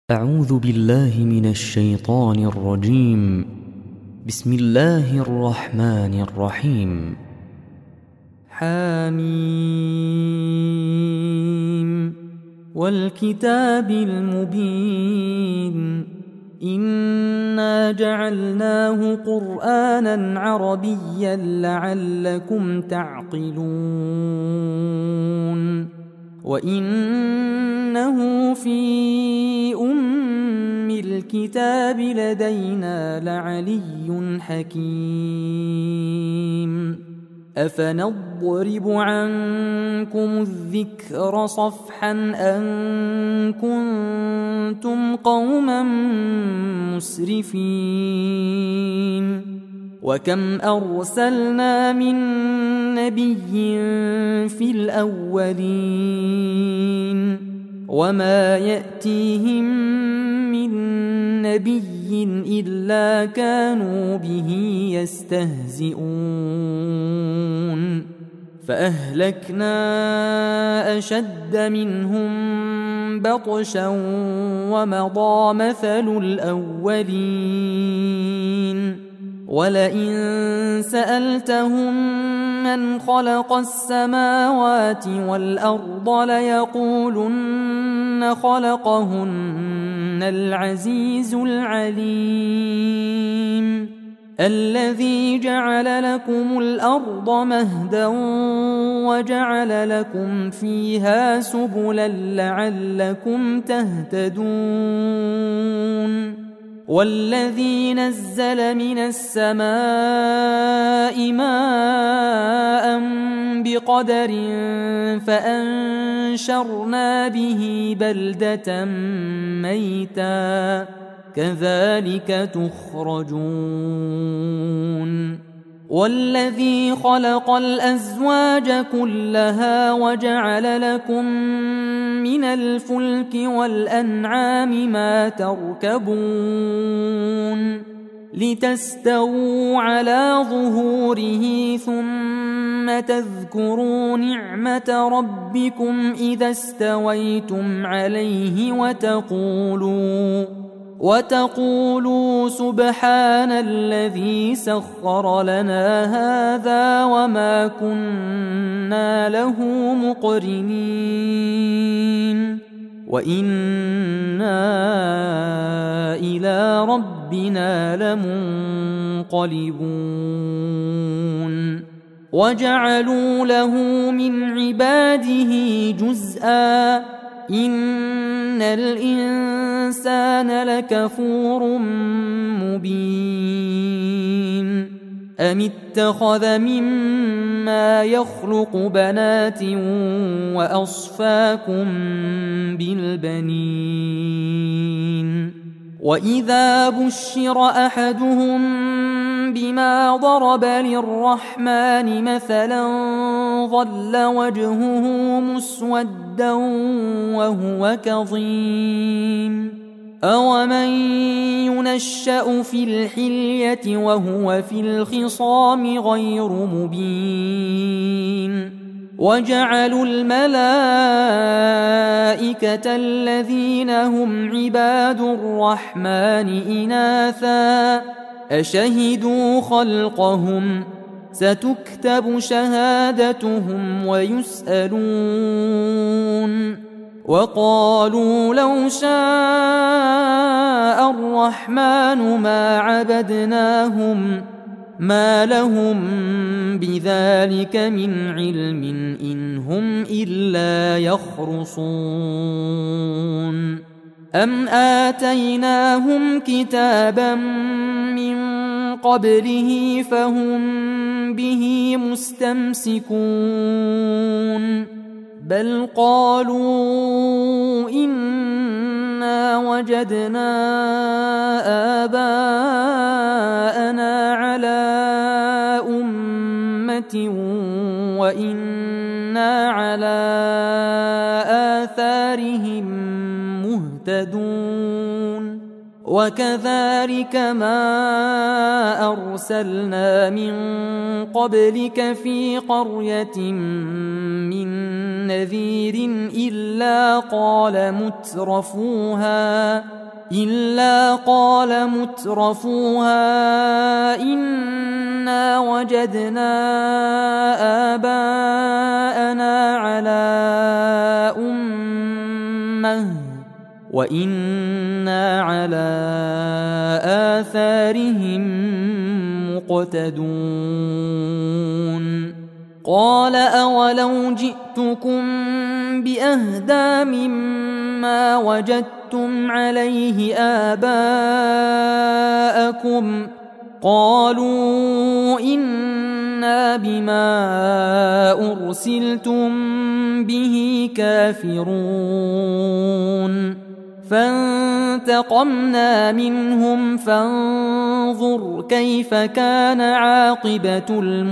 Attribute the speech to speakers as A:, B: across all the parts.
A: أعوذ بالله من الشيطان الرجيم. بسم الله الرحمن الرحيم. حميم والكتاب المبين إنا جعلناه قرآنا عربيا لعلكم تعقلون وإنه في الكتاب لدينا لعلي حكيم أفنضرب عنكم الذكر صفحا أن كنتم قوما مسرفين وكم أرسلنا من نبي في الأولين وما يأتيهم من نبي إلا كانوا به يستهزئون فأهلكنا أشد منهم بطشا ومضى مثل الأولين ولئن سألتهم من خلق السماوات والأرض ليقولن خلقهن العزيز العليم الذي جعل لكم الأرض مهدا وجعل لكم فيها سبلا لعلكم تهتدون والذي نزل من السماء ماء بقدر فأنشرنا به بلدة ميتا كذلك تخرجون والذي خلق الأزواج كلها وجعل لكم من الفلك والأنعام ما تركبون لتستووا على ظهوره ثم تذكروا نعمة ربكم إذا استويتم عليه وتقولوا سبحان الذي سخر لنا هذا وما كنا له مقرنين وإنا إلى ربنا لمنقلبون وجعلوا له من عباده جزءا إن الإنسان لكفور مبين أم اتخذ مما يخلق بنات وأصفاكم بالبنين وإذا بشر أحدهم بما ضرب للرحمن مثلا ظل وجهه مسودا وهو كظيم أومن ينشأ في الحلية وهو في الخصام غير مبين وجعلوا الملائكة الذين هم عباد الرحمن إناثا أشهدوا خلقهم ستكتب شهادتهم ويسألون وقالوا لو شاء الرحمن ما عبدناهم ما لهم بذلك من علم إن هم إلا يخرصون أم آتيناهم كتابا من قبله فهم به مستمسكون بل قالوا إنا وجدنا آباءنا على أمة وإنا على آثارهم مهتدون وكذلك ما أرسلنا من قبلك في قرية من نذير إلا قال مترفوها إنا وجدنا آباءنا على أمة وإنا على آثارهم مقتدون قال أولو جئتكم بأهدى مما وجدتم عليه آباءكم قالوا إنا بما أرسلتم به كافرون فانتقمنا منهم فانظر كيف كان عاقبة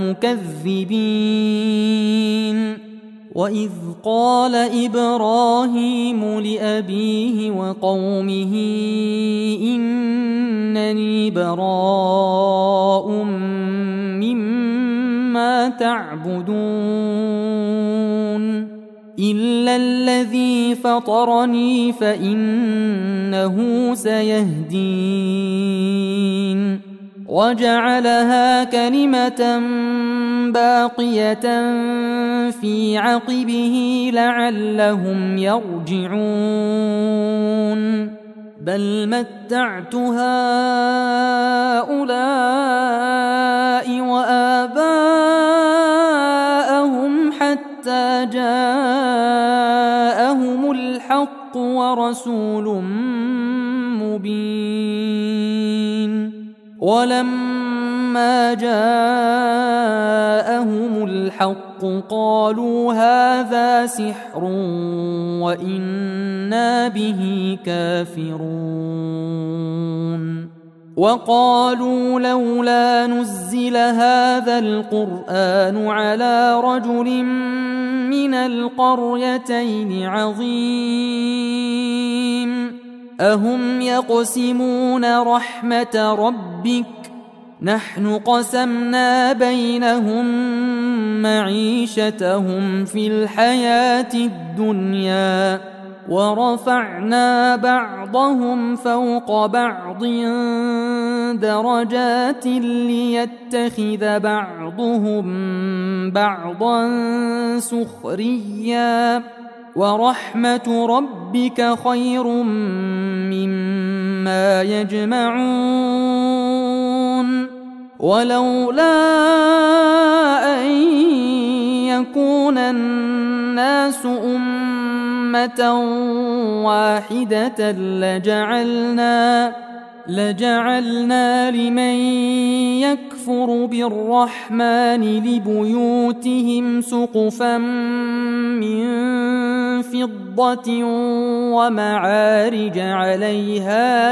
A: المكذبين وإذ قال إبراهيم لأبيه وقومه إنني براء مما تعبدون إلا الذي فطرني فإنه سيهدين وجعلها كلمة باقية في عقبه لعلهم يرجعون بل متعت هؤلاء وآباءهم حتى جاءهم الحق ورسول مبين ولما جاءهم الحق قالوا هذا سحر وإنا به كافرون وقالوا لولا نزل هذا القرآن على رجل من القريتين عظيم أهم يقسمون رحمة ربك نحن قسمنا بينهم معيشتهم في الحياة الدنيا ورفعنا بعضهم فوق بعض درجات ليتخذ بعضهم بعضا سخريا ورحمة ربك خير مما يجمعون ولولا أن يكون الناس أمة واحدة لجعلنا لمن يكفر بالرحمن لبيوتهم سقفا من فضة ومعارج عليها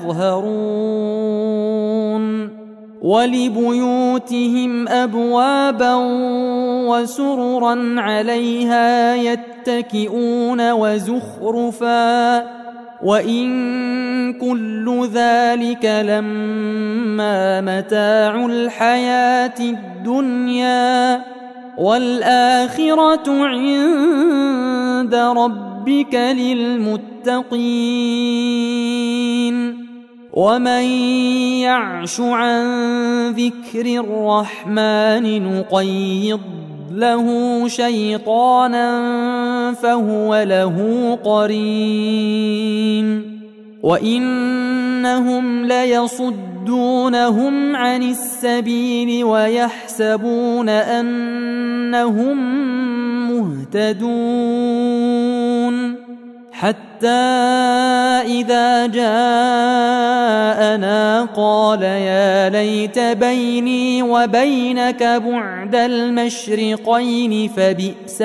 A: يظهرون ولبيوتهم أبوابا وسررا عليها يتكئون وزخرفا وإن كل ذلك لما متاع الحياة الدنيا والآخرة عند ربك للمتقين ومن يعش عن ذكر الرحمن نقيض له شيطانا فهو له قرين وإنهم ليصدونهم عن السبيل ويحسبون أنهم مهتدون حتى إذا جاءنا قال يا ليت بيني وبينك بعد المشرقين فبئس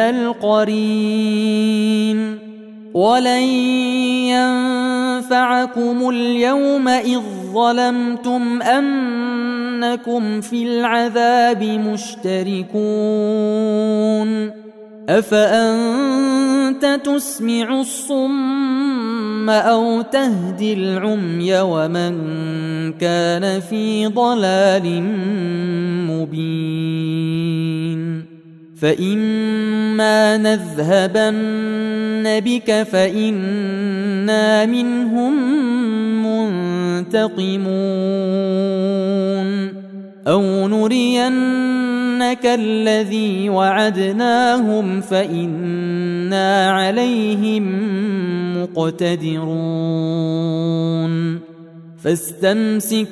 A: القرين ولن ينفعكم اليوم إذ ظلمتم أنكم في العذاب مشتركون أفأنت تسمع الصم أو تهدي العمي ومن كان في ضلال مبين فإما نذهبن بك فإنا منهم منتقمون أو نرينك الذي وعدناهم فإنا عليهم مقتدرون فاستمسك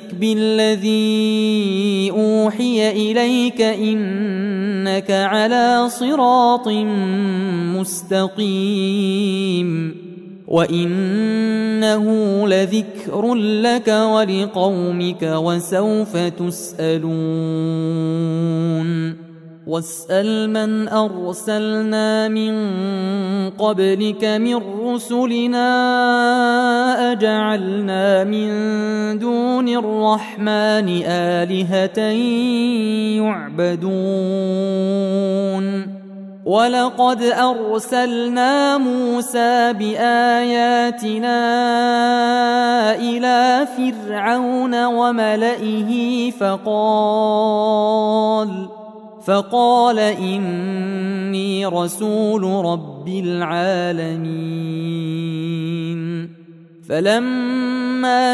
A: بالذي أوحي إليك إنك على صراط مستقيم وإنه لذكر لك ولقومك وسوف تسألون واسأل من أرسلنا من قبلك من رسلنا أجعلنا من دون الرحمن آلهة يعبدون ولقد أرسلنا موسى بآياتنا إلى فرعون وملئه فقال إني رسول رب العالمين فلما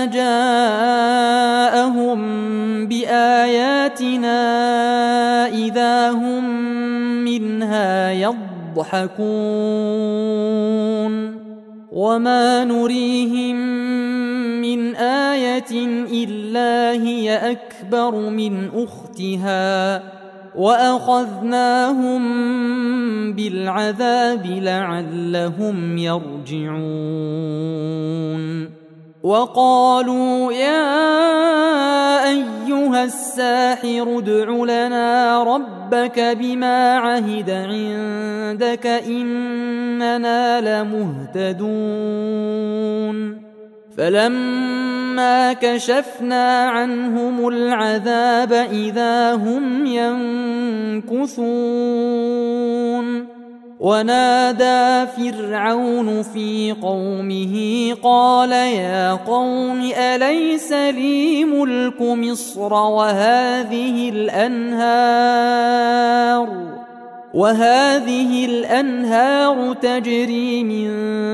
A: جاءهم بآياتنا إذا هم منها يضحكون وما نريهم من آية إلا هي أكبر من أختها وأخذناهم بالعذاب لعلهم يرجعون وقالوا يا أيها الساحر ادع لنا ربك بما عهد عندك إننا لمهتدون فلما كشفنا عنهم العذاب إذا هم ينكثون ونادى فرعون في قومه قال يا قوم أليس لي ملك مصر وهذه الأنهار تجري من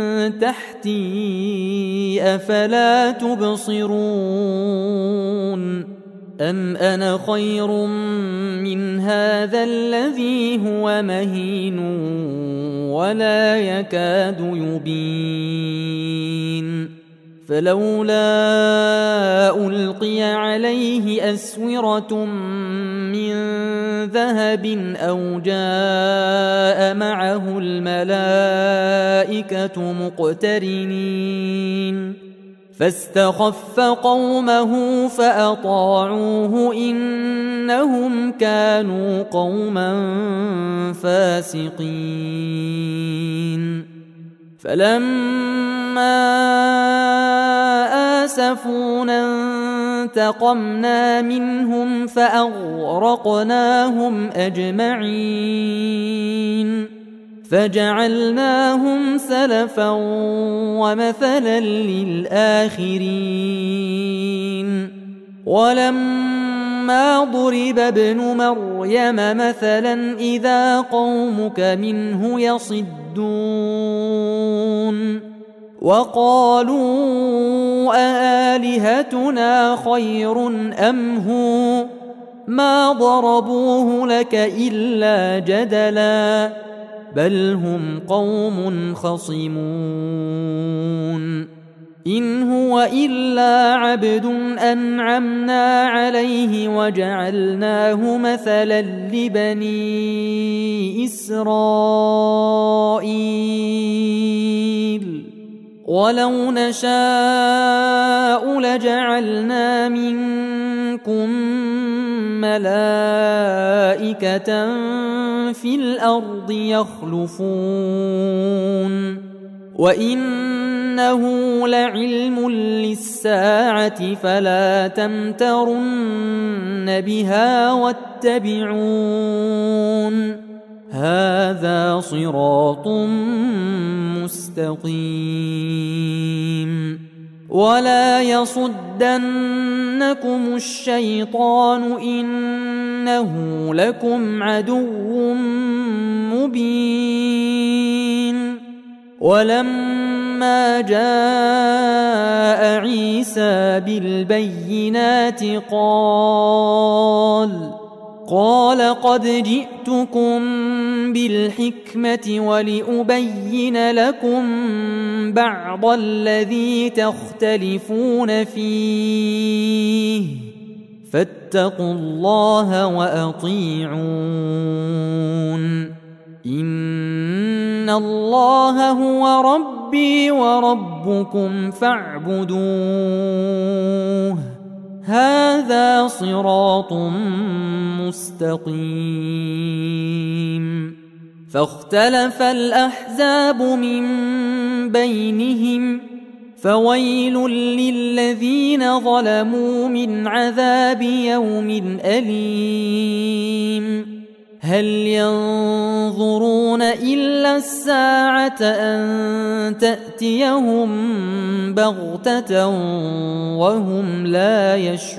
A: تحتي أفلا تبصرون أم أنا خير من هذا الذي هو مهين ولا يكاد يبين فلولا ألقي عليه أسورة من ذهب أو جاء معه الملائكة مقترنين فاستخف قومه فأطاعوه إنهم كانوا قوما فاسقين فلما آسفونا انتقمنا منهم فأغرقناهم أجمعين فجعلناهم سلفا ومثلا للآخرين ولما ضرب ابن مريم مثلا إذا قومك منه يصدون وقالوا أآلهتنا خير أم هو ما ضربوه لك إلا جدلا بل هم قوم خصمون إن هو إلا عبد أنعمنا عليه وجعلناه مثلا لبني إسرائيل ولو نشاء لجعلنا منكم ملائكة في الأرض يخلفون وإنه لعلم للساعة فلا تمترن بها واتبعون هذا صراط مستقيم ولا يصدنكم الشيطان إنه لكم عدو مبين ولما جاء عيسى بالبينات قال قد جئتكم بالحكمة ولأبين لكم بعض الذي تختلفون فيه فاتقوا الله وأطيعون إن الله هو ربي وربكم فاعبدوه هذا صراط مستقيم فاختلف الأحزاب من بينهم فويل للذين ظلموا من عذاب يوم أليم هل ينظرون إلا الساعة أن تأتيهم بغتة وهم لا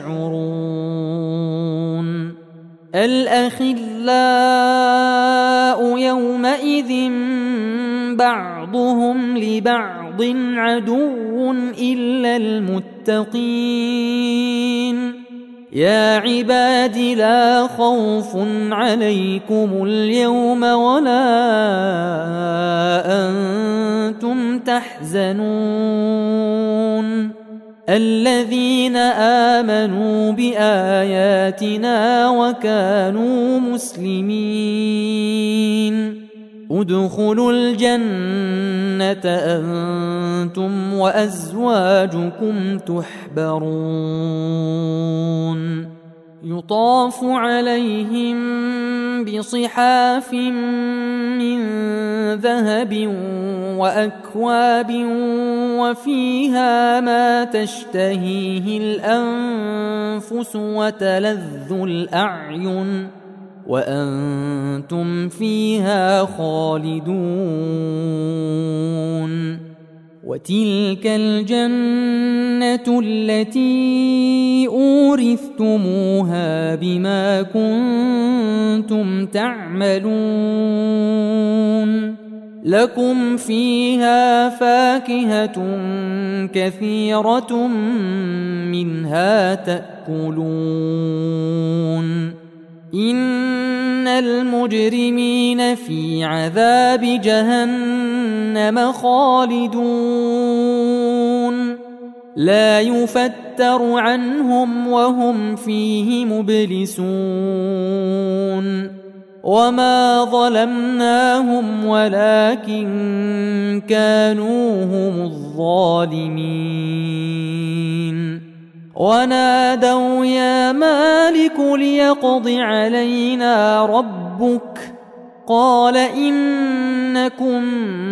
A: يشعرون الأخلاء يومئذ بعضهم لبعض عدو إلا المتقين يا عباد لا خوف عليكم اليوم ولا أنتم تحزنون الذين آمنوا بآياتنا وكانوا مسلمين ادخلوا الجنة أنتم وأزواجكم تحبرون يطاف عليهم بصحاف من ذهب وأكواب وفيها ما تشتهيه الأنفس وتلذ الأعين وأنتم فيها خالدون وتلك الجنة التي أورثتموها بما كنتم تعملون لكم فيها فاكهة كثيرة منها تأكلون إن المجرمين في عذاب جهنم خالدون لا يفتر عنهم وهم فيه مبلسون وما ظلمناهم ولكن كانوا هم الظالمين ونادوا يا مالك ليقض علينا ربك قال إنكم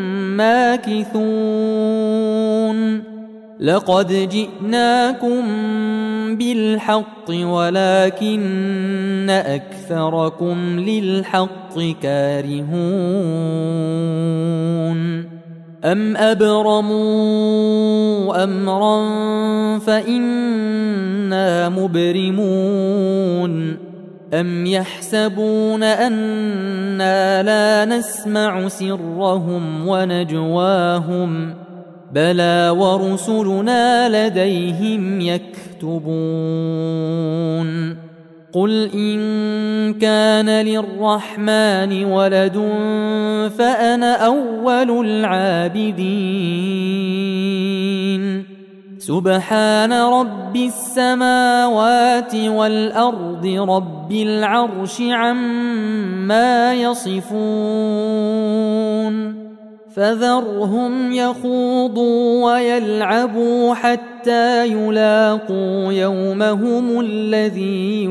A: ماكثون لقد جئناكم بالحق ولكن أكثركم للحق كارهون أم أبرموا أمرا فإنا مبرمون أم يحسبون أنا لا نسمع سرهم ونجواهم بلى ورسلنا لديهم يكتبون قل إن كان للرحمن ولد فأنا أول العابدين سبحان رب السماوات والأرض رب العرش عما يصفون فذرهم يخوضوا ويلعبوا حتى يلاقوا يومهم الذي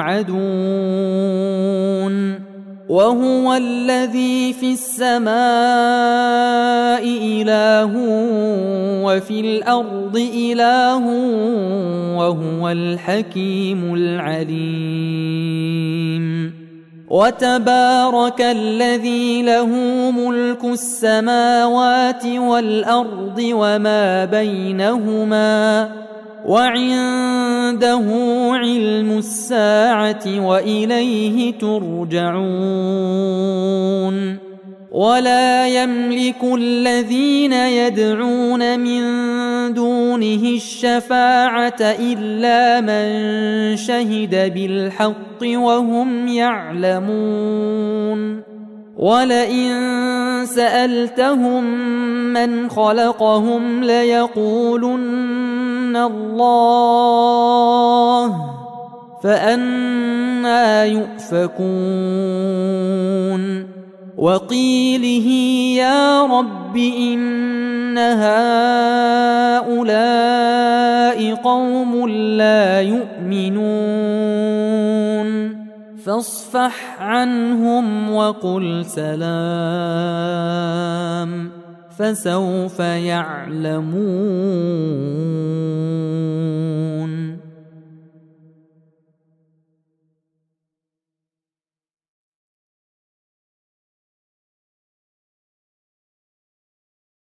A: يوعدون وهو الذي في السماء إله وفي الأرض إله وهو الحكيم العليم وتبارك الذي له ملك السماوات والأرض وما بينهما وعنده علم الساعة وإليه ترجعون ولا يملك الذين يدعون من دونه الشفاعة إلا من شهد بالحق وهم يعلمون ولئن سألتهم من خلقهم ليقولن الله فأنى يؤفكون وقيله يا رب إن هؤلاء قوم لا يؤمنون فاصفح عنهم وقل سلام فسوف يعلمون.